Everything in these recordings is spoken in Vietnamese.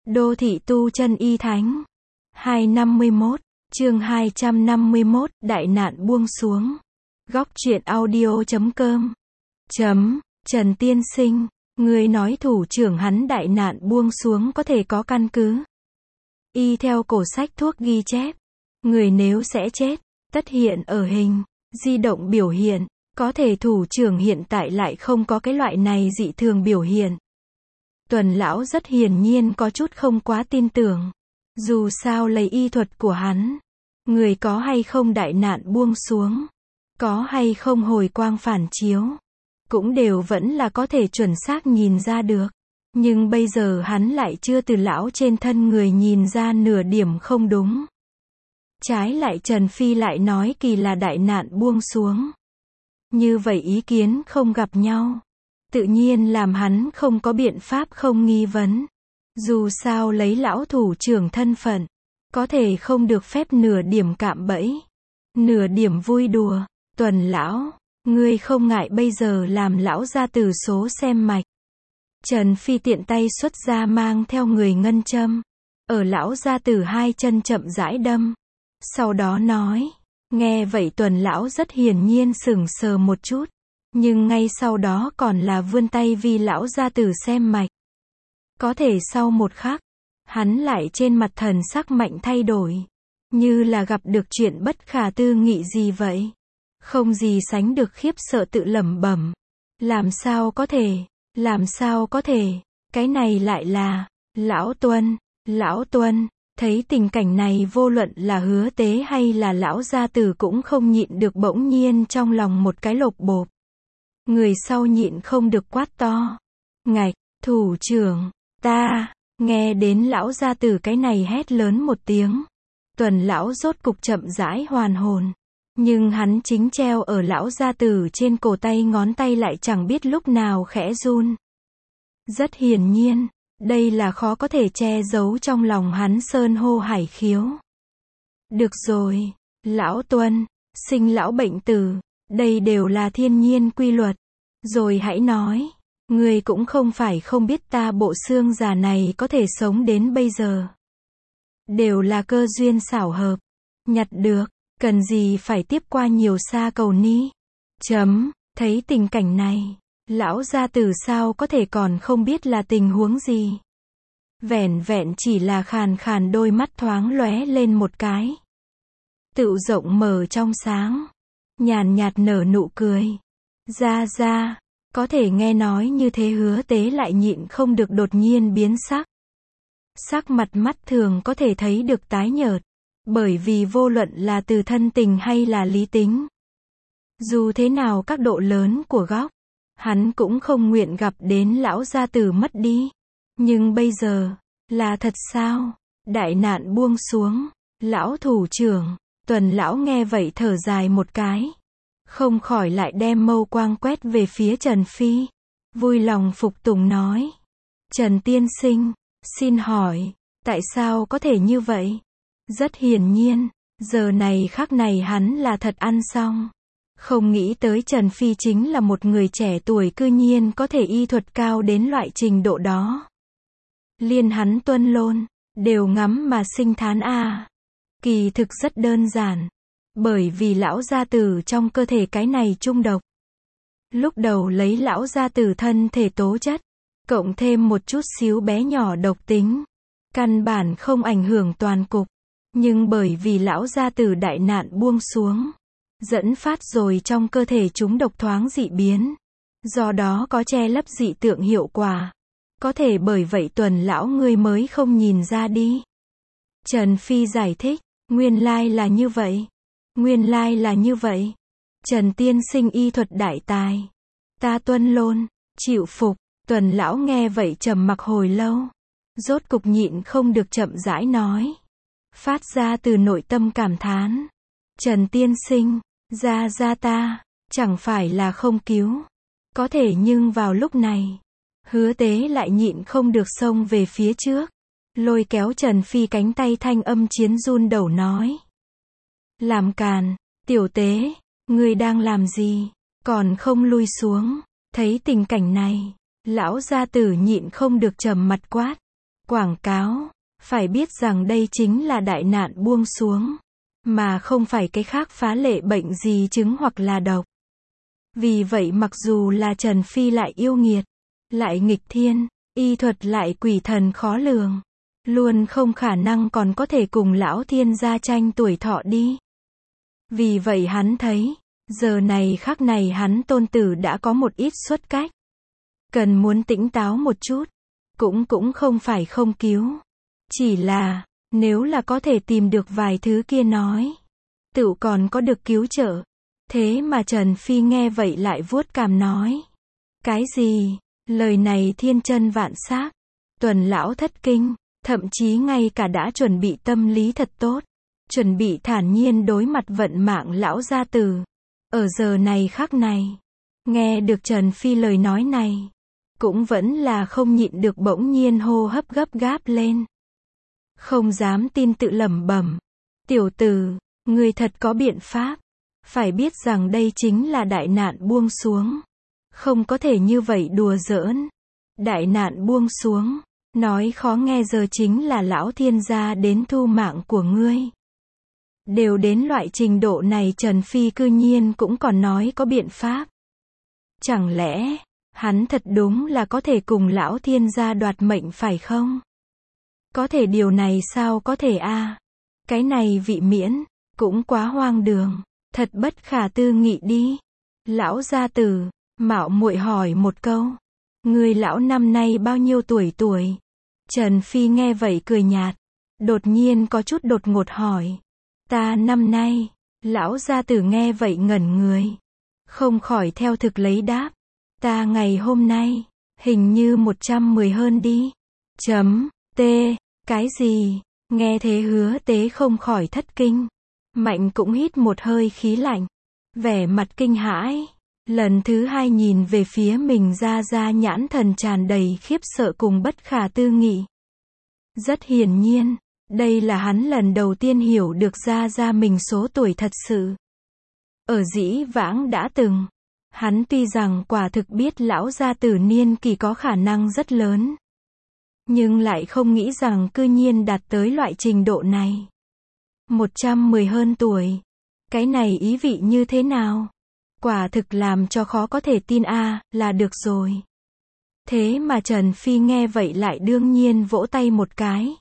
Đô thị tu chân y thánh. 251, chương 251, đại nạn buông xuống. Góc truyện audio.com. Trần tiên sinh, người nói thủ trưởng hắn đại nạn buông xuống có thể có căn cứ. Y theo cổ sách thuốc ghi chép, người nếu sẽ chết, tất hiện ở hình, di động biểu hiện, có thể thủ trưởng hiện tại lại không có cái loại này dị thường biểu hiện. Tuần lão rất hiển nhiên có chút không quá tin tưởng. Dù sao lấy y thuật của hắn, người có hay không đại nạn buông xuống, có hay không hồi quang phản chiếu, cũng đều vẫn là có thể chuẩn xác nhìn ra được. Nhưng bây giờ hắn lại chưa từ lão trên thân người nhìn ra nửa điểm không đúng. Trái lại Trần Phi lại nói kỳ là đại nạn buông xuống. Như vậy ý kiến không gặp nhau, tự nhiên làm hắn không có biện pháp không nghi vấn. Dù sao lấy lão thủ trưởng thân phận, có thể không được phép nửa điểm cạm bẫy, nửa điểm vui đùa. Tuần lão, ngươi không ngại bây giờ làm lão ra từ số xem mạch. Trần Phi tiện tay xuất ra mang theo người ngân châm, ở lão gia tử hai chân chậm rãi đâm. Sau đó nói, nghe vậy Tuần lão rất hiển nhiên sững sờ một chút, nhưng ngay sau đó còn là vươn tay vì lão gia tử xem mạch. Có thể sau một khắc, hắn lại trên mặt thần sắc mạnh thay đổi, như là gặp được chuyện bất khả tư nghị gì vậy. Không gì sánh được khiếp sợ tự lẩm bẩm. Làm sao có thể, cái này lại là, lão Tuân, thấy tình cảnh này vô luận là Hứa Tế hay là lão gia tử cũng không nhịn được bỗng nhiên trong lòng một cái lột bột. Người sau nhịn không được quát to. Ngạch, thủ trưởng, ta, nghe đến lão gia tử cái này hét lớn một tiếng. Tuần lão rốt cục chậm rãi hoàn hồn. Nhưng hắn chính treo ở lão gia tử trên cổ tay ngón tay lại chẳng biết lúc nào khẽ run. Rất hiển nhiên, đây là khó có thể che giấu trong lòng hắn sơn hô hải khiếu. Được rồi, lão Tuân, sinh lão bệnh tử, đây đều là thiên nhiên quy luật. Rồi hãy nói, người cũng không phải không biết ta bộ xương già này có thể sống đến bây giờ. Đều là cơ duyên xảo hợp, nhặt được. Cần gì phải tiếp qua nhiều xa cầu ni. Thấy tình cảnh này, lão gia tử sao có thể còn không biết là tình huống gì. Vẻn vẹn chỉ là khàn khàn đôi mắt thoáng lóe lên một cái. Tựu rộng mở trong sáng, nhàn nhạt nở nụ cười. Ra, có thể nghe nói như thế Hứa Tế lại nhịn không được đột nhiên biến sắc. Sắc mặt mắt thường có thể thấy được tái nhợt. Bởi vì vô luận là từ thân tình hay là lý tính, dù thế nào các độ lớn của góc, hắn cũng không nguyện gặp đến lão gia tử mất đi. Nhưng bây giờ, là thật sao? Đại nạn buông xuống, lão thủ trưởng, Tuần lão nghe vậy thở dài một cái, không khỏi lại đem mâu quang quét về phía Trần Phi, vui lòng phục tùng nói. Trần tiên sinh, xin hỏi, tại sao có thể như vậy? Rất hiển nhiên, giờ này khắc này hắn là thật ăn xong. Không nghĩ tới Trần Phi chính là một người trẻ tuổi cư nhiên có thể y thuật cao đến loại trình độ đó. Liên hắn Tuân Lôn, đều ngắm mà sinh thán a. Kỳ thực rất đơn giản. Bởi vì lão gia tử trong cơ thể cái này trung độc. Lúc đầu lấy lão gia tử thân thể tố chất, cộng thêm một chút xíu bé nhỏ độc tính, căn bản không ảnh hưởng toàn cục. Nhưng bởi vì lão gia tử đại nạn buông xuống, dẫn phát rồi trong cơ thể chúng độc thoáng dị biến, do đó có che lấp dị tượng hiệu quả. Có thể bởi vậy Tuần lão ngươi mới không nhìn ra đi. Trần Phi giải thích, nguyên lai là như vậy. Trần tiên sinh y thuật đại tài. Ta Tuân Lôn, chịu phục. Tuần lão nghe vậy trầm mặc hồi lâu, rốt cục nhịn không được chậm rãi nói. Phát ra từ nội tâm cảm thán. Trần tiên sinh, ra ta, chẳng phải là không cứu. Có thể nhưng vào lúc này, Hứa Tế lại nhịn không được xông về phía trước, lôi kéo Trần Phi cánh tay thanh âm chiến run đầu nói. Làm càn, tiểu Tế, ngươi đang làm gì, còn không lui xuống. Thấy tình cảnh này, lão gia tử nhịn không được trầm mặt quát. quảng cáo. Phải biết rằng đây chính là đại nạn buông xuống, mà không phải cái khác phá lệ bệnh gì chứng hoặc là độc. Vì vậy mặc dù là Trần Phi lại yêu nghiệt, lại nghịch thiên, y thuật lại quỷ thần khó lường, luôn không khả năng còn có thể cùng lão thiên gia tranh tuổi thọ đi. Vì vậy hắn thấy, giờ này khắc này hắn tôn tử đã có một ít xuất cách. Cần muốn tỉnh táo một chút, cũng không phải không cứu. Chỉ là, nếu là có thể tìm được vài thứ kia nói, tựu còn có được cứu trợ. Thế mà Trần Phi nghe vậy lại vuốt cằm nói. Cái gì? Lời này thiên chân vạn xác. Tuần lão thất kinh, thậm chí ngay cả đã chuẩn bị tâm lý thật tốt, chuẩn bị thản nhiên đối mặt vận mạng lão gia tử. Ở giờ này khắc này, nghe được Trần Phi lời nói này, cũng vẫn là không nhịn được bỗng nhiên hô hấp gấp gáp lên. Không dám tin tự lẩm bẩm. Tiểu tử, ngươi thật có biện pháp. Phải biết rằng đây chính là đại nạn buông xuống. Không có thể như vậy đùa giỡn. Đại nạn buông xuống. Nói khó nghe giờ chính là lão thiên gia đến thu mạng của ngươi. Đều đến loại trình độ này Trần Phi cư nhiên cũng còn nói có biện pháp. Chẳng lẽ, hắn thật đúng là có thể cùng lão thiên gia đoạt mệnh phải không? Có thể điều này sao có thể a? Cái này vị miễn, cũng quá hoang đường, thật bất khả tư nghị đi. Lão gia tử, mạo muội hỏi một câu. Người lão năm nay bao nhiêu tuổi? Trần Phi nghe vậy cười nhạt. Đột nhiên có chút đột ngột hỏi. Ta năm nay. Lão gia tử nghe vậy ngẩn người. Không khỏi theo thực lấy đáp. Ta ngày hôm nay, hình như 110 hơn đi. T. Cái gì? Nghe thế Hứa Tế không khỏi thất kinh. Mạnh cũng hít một hơi khí lạnh. Vẻ mặt kinh hãi. Lần thứ hai nhìn về phía mình ra nhãn thần tràn đầy khiếp sợ cùng bất khả tư nghị. Rất hiển nhiên, đây là hắn lần đầu tiên hiểu được ra mình số tuổi thật sự. Ở dĩ vãng đã từng, hắn tuy rằng quả thực biết lão gia tử niên kỳ có khả năng rất lớn, nhưng lại không nghĩ rằng cư nhiên đạt tới loại trình độ này. 110 hơn tuổi. Cái này ý vị như thế nào? Quả thực làm cho khó có thể tin là được rồi. Thế mà Trần Phi nghe vậy lại đương nhiên vỗ tay một cái.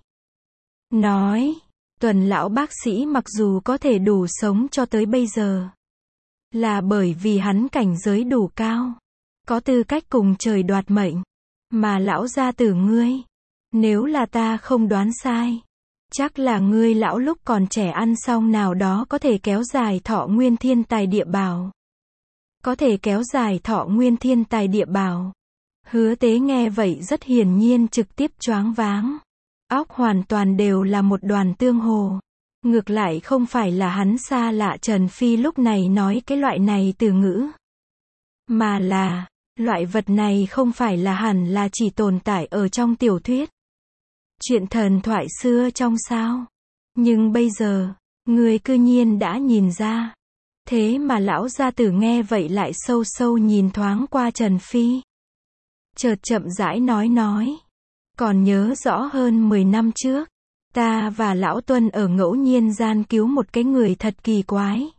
Nói, Tuần lão bác sĩ mặc dù có thể đủ sống cho tới bây giờ, là bởi vì hắn cảnh giới đủ cao, có tư cách cùng trời đoạt mệnh. Mà lão gia tử ngươi, nếu là ta không đoán sai, chắc là ngươi lão lúc còn trẻ ăn xong nào đó có thể kéo dài thọ nguyên thiên tài địa bảo. Có thể kéo dài thọ nguyên thiên tài địa bảo. Hứa Tế nghe vậy rất hiển nhiên trực tiếp choáng váng. Óc hoàn toàn đều là một đoàn tương hồ. Ngược lại không phải là hắn xa lạ Trần Phi lúc này nói cái loại này từ ngữ. Mà là, loại vật này không phải là hẳn là chỉ tồn tại ở trong tiểu thuyết. Chuyện thần thoại xưa trong sao. Nhưng bây giờ, người cư nhiên đã nhìn ra. Thế mà lão gia tử nghe vậy lại sâu sâu nhìn thoáng qua Trần Phi. Chợt chậm rãi nói. Còn nhớ rõ hơn 10 năm trước, ta và lão Tuân ở ngẫu nhiên gian cứu một cái người thật kỳ quái.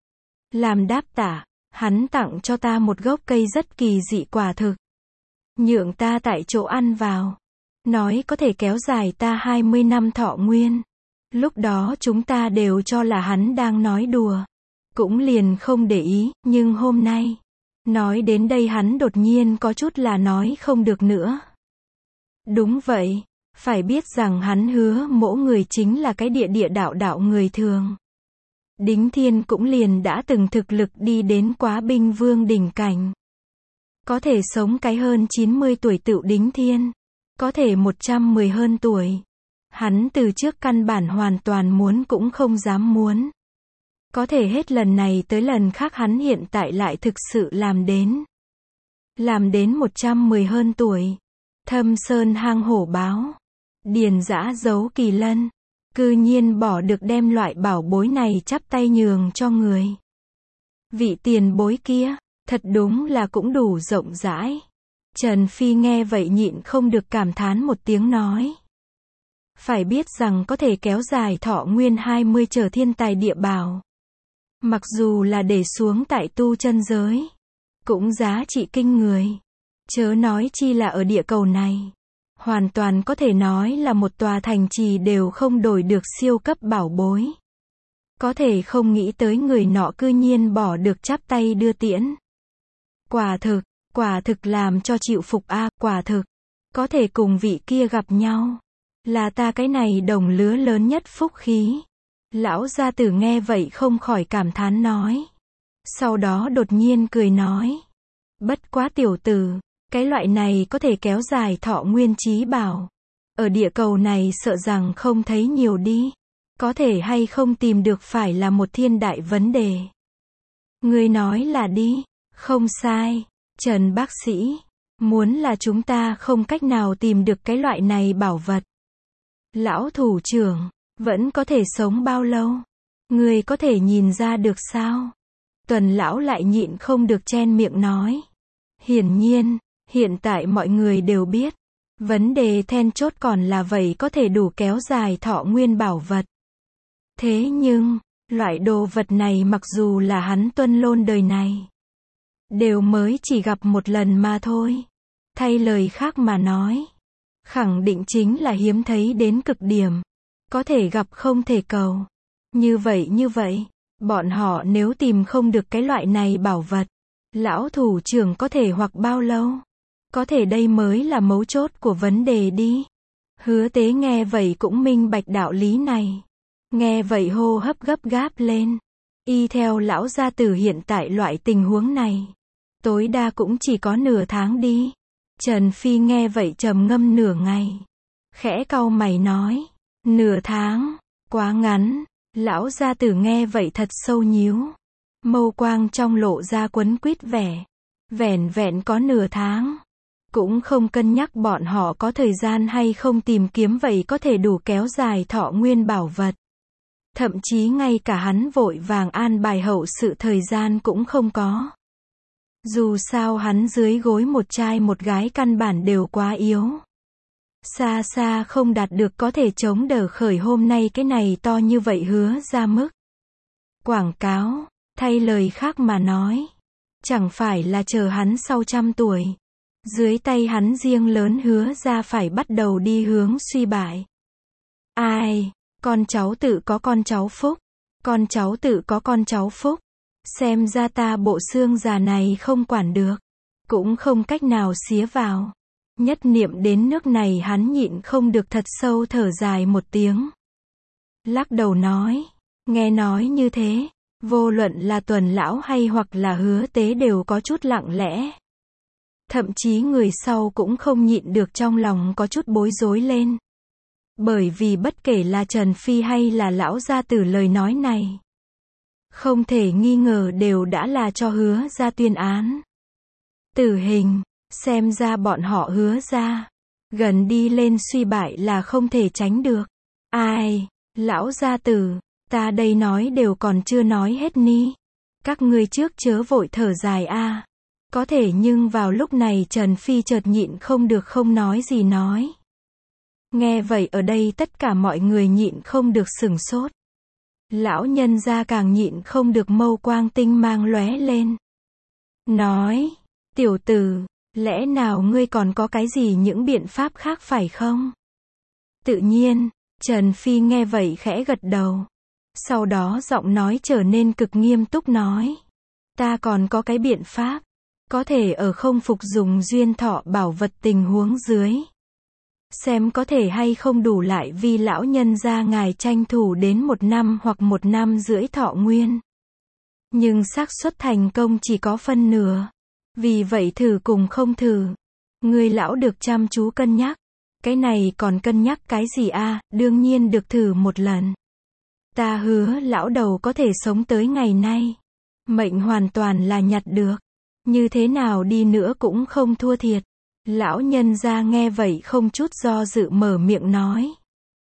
Làm đáp tạ, hắn tặng cho ta một gốc cây rất kỳ dị quả thực. Nhượng ta tại chỗ ăn vào. Nói có thể kéo dài ta 20 năm thọ nguyên. Lúc đó chúng ta đều cho là hắn đang nói đùa. Cũng liền không để ý, nhưng hôm nay, nói đến đây hắn đột nhiên có chút là nói không được nữa. Đúng vậy, phải biết rằng hắn hứa mỗ người chính là cái địa đạo người thường. Đính Thiên cũng liền đã từng thực lực đi đến quá binh vương đỉnh cảnh. Có thể sống cái hơn 90 tuổi tựu Đính Thiên. Có thể 110 hơn tuổi. Hắn từ trước căn bản hoàn toàn muốn cũng không dám muốn. Có thể hết lần này tới lần khác hắn hiện tại lại thực sự làm đến. Làm đến 110 hơn tuổi. Thâm sơn hang hổ báo. Điền dã giấu kỳ lân. Cư nhiên bỏ được đem loại bảo bối này chắp tay nhường cho người. Vị tiền bối kia, thật đúng là cũng đủ rộng rãi. Trần Phi nghe vậy nhịn không được cảm thán một tiếng nói. Phải biết rằng có thể kéo dài thọ nguyên 20 trở thiên tài địa bảo. Mặc dù là để xuống tại tu chân giới, cũng giá trị kinh người. Chớ nói chi là ở địa cầu này. Hoàn toàn có thể nói là một tòa thành trì đều không đổi được siêu cấp bảo bối. Có thể không nghĩ tới người nọ cư nhiên bỏ được chắp tay đưa tiễn. Quả thực làm cho chịu phục a, quả thực. Có thể cùng vị kia gặp nhau. Là ta cái này đồng lứa lớn nhất phúc khí. Lão gia tử nghe vậy không khỏi cảm thán nói. Sau đó đột nhiên cười nói. Bất quá tiểu tử, cái loại này có thể kéo dài thọ nguyên trí bảo. Ở địa cầu này sợ rằng không thấy nhiều đi. Có thể hay không tìm được phải là một thiên đại vấn đề. Ngươi nói là đi, không sai, Trần bác sĩ. Muốn là chúng ta không cách nào tìm được cái loại này bảo vật. Lão thủ trưởng, vẫn có thể sống bao lâu? Ngươi có thể nhìn ra được sao? Tuần lão lại nhịn không được chen miệng nói. Hiển nhiên, hiện tại mọi người đều biết. Vấn đề then chốt còn là vậy có thể đủ kéo dài thọ nguyên bảo vật. Thế nhưng, loại đồ vật này mặc dù là hắn tuân lôn đời này, đều mới chỉ gặp một lần mà thôi. Thay lời khác mà nói, khẳng định chính là hiếm thấy đến cực điểm. Có thể gặp không thể cầu. Như vậy, bọn họ nếu tìm không được cái loại này bảo vật, lão thủ trưởng có thể hoặc bao lâu? Có thể đây mới là mấu chốt của vấn đề đi. Hứa Tế nghe vậy cũng minh bạch đạo lý này. Nghe vậy hô hấp gấp gáp lên. Y theo lão gia tử hiện tại loại tình huống này, tối đa cũng chỉ có nửa tháng đi. Trần Phi nghe vậy trầm ngâm nửa ngày. Khẽ cau mày nói. Nửa tháng, quá ngắn. Lão gia tử nghe vậy thật sâu nhíu. Mâu quang trong lộ ra quấn quýt vẻ. Vẻn vẹn có nửa tháng. Cũng không cân nhắc bọn họ có thời gian hay không tìm kiếm vậy có thể đủ kéo dài thọ nguyên bảo vật. Thậm chí ngay cả hắn vội vàng an bài hậu sự thời gian cũng không có. Dù sao hắn dưới gối một trai một gái căn bản đều quá yếu. Xa xa không đạt được có thể chống đỡ khởi hôm nay cái này to như vậy hứa ra mức. Quảng cáo, thay lời khác mà nói. Chẳng phải là chờ hắn sau 100 tuổi. Dưới tay hắn riêng lớn hứa ra phải bắt đầu đi hướng suy bại. Ai, con cháu tự có con cháu phúc. Con cháu tự có con cháu phúc. Xem ra ta bộ xương già này không quản được. Cũng không cách nào xía vào. Nhất niệm đến nước này hắn nhịn không được thật sâu thở dài một tiếng. Lắc đầu nói. Nghe nói như thế. Vô luận là Tuần lão hay hoặc là Hứa Tế đều có chút lặng lẽ. Thậm chí người sau cũng không nhịn được trong lòng có chút bối rối lên. Bởi vì bất kể là Trần Phi hay là lão gia tử lời nói này, không thể nghi ngờ đều đã là cho Hứa ra tuyên án. Tử hình, xem ra bọn họ Hứa ra, gần đi lên suy bại là không thể tránh được. Ai, lão gia tử, ta đây nói đều còn chưa nói hết ni. Các ngươi trước chớ vội thở dài a. Có thể nhưng vào lúc này Trần Phi chợt nhịn không được không nói gì nói. Nghe vậy ở đây tất cả mọi người nhịn không được sửng sốt. Lão nhân gia càng nhịn không được mâu quang tinh mang lóe lên. Nói, tiểu tử, lẽ nào ngươi còn có cái gì những biện pháp khác phải không? Tự nhiên, Trần Phi nghe vậy khẽ gật đầu. Sau đó giọng nói trở nên cực nghiêm túc nói. Ta còn có cái biện pháp. Có thể ở không phục dùng duyên thọ bảo vật tình huống dưới. Xem có thể hay không đủ lại vì lão nhân gia ngài tranh thủ đến 1 năm hoặc 1 năm rưỡi thọ nguyên. Nhưng xác suất thành công chỉ có phân nửa. Vì vậy thử cùng không thử. Người lão được chăm chú cân nhắc. Cái này còn cân nhắc cái gì a? Đương nhiên được thử một lần. Ta hứa lão đầu có thể sống tới ngày nay. Mệnh hoàn toàn là nhặt được. Như thế nào đi nữa cũng không thua thiệt. Lão nhân gia nghe vậy không chút do dự mở miệng nói.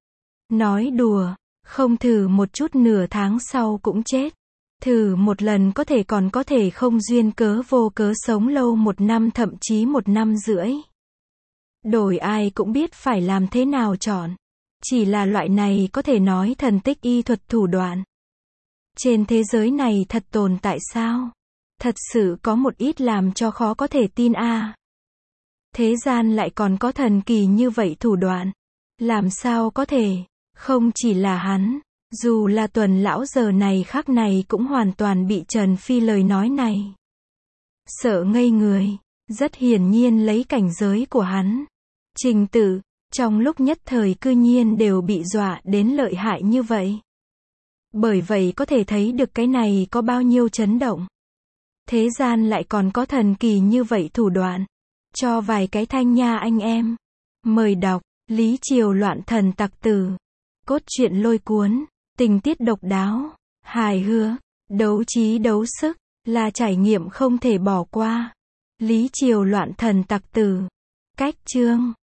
Nói đùa, không thử một chút nửa tháng sau cũng chết. Thử một lần có thể còn có thể không duyên cớ vô cớ sống lâu 1 năm thậm chí 1 năm rưỡi. Đổi ai cũng biết phải làm thế nào chọn. Chỉ là loại này có thể nói thần tích y thuật thủ đoạn. Trên thế giới này thật tồn tại sao? Thật sự có một ít làm cho khó có thể tin a. Thế gian lại còn có thần kỳ như vậy thủ đoạn. Làm sao có thể? Không chỉ là hắn, dù là Tuần lão giờ này khắc này cũng hoàn toàn bị Trần Phi lời nói này sợ ngây người. Rất hiển nhiên lấy cảnh giới của hắn, Trình Tử, trong lúc nhất thời cư nhiên đều bị dọa đến lợi hại như vậy. Bởi vậy có thể thấy được cái này có bao nhiêu chấn động. Thế gian lại còn có thần kỳ như vậy thủ đoạn. Cho vài cái thanh nha anh em. Mời đọc, Lý Triều loạn thần tặc tử. Cốt truyện lôi cuốn, tình tiết độc đáo, hài hước, đấu trí đấu sức, là trải nghiệm không thể bỏ qua. Lý Triều loạn thần tặc tử. Cách chương